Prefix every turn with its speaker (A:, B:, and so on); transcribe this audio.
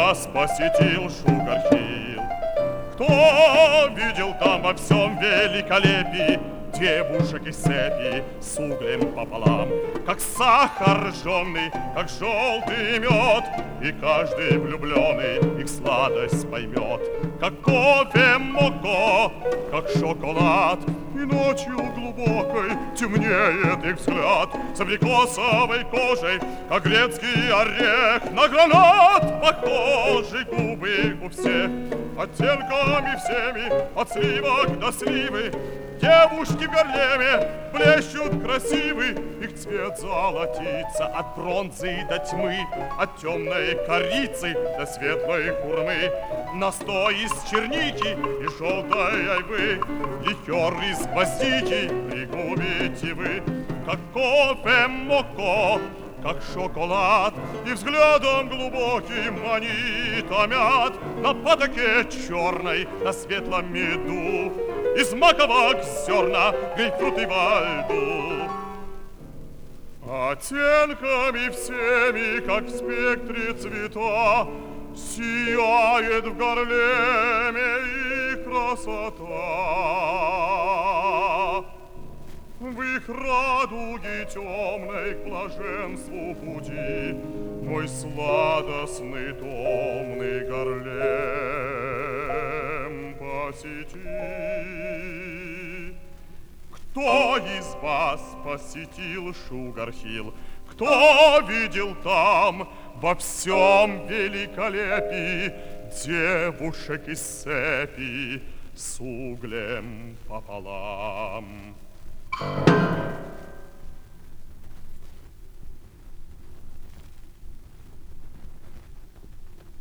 A: вас посетил Шугар-Хилл? Кто видел там во всем великолепии девушек из цепи с углем пополам, как сахар жженый, как желтый мед, и каждый влюбленный их сладость поймет, как кофе моко, как шоколад, и ночью глубокой темнеет их взгляд с абрикосовой кожей, как грецкий орех, на гранат похожи губы у всех, оттенками всеми, от сливок до сливы. Девушки в Гарлеме блещут красивы, их цвет золотится от бронзы до тьмы, от темной корицы до светлой хурмы. Настой из черники и желтой айвы, ликер из гвоздики пригубите вы, как кофе моко, как шоколад, и взглядом глубоким они томят на потоке черной, на светлом меду, из маковок зерна, грейпфруты во льду. Оттенками всеми, как в спектре цвета, сияет в Гарлеме их красота. В их радуге темной к блаженству пути мой сладостный томный Гарлем посети. Кто из вас посетил Шугар-Хилл? Кто видел там во всем великолепии девушек из цепи с углем пополам?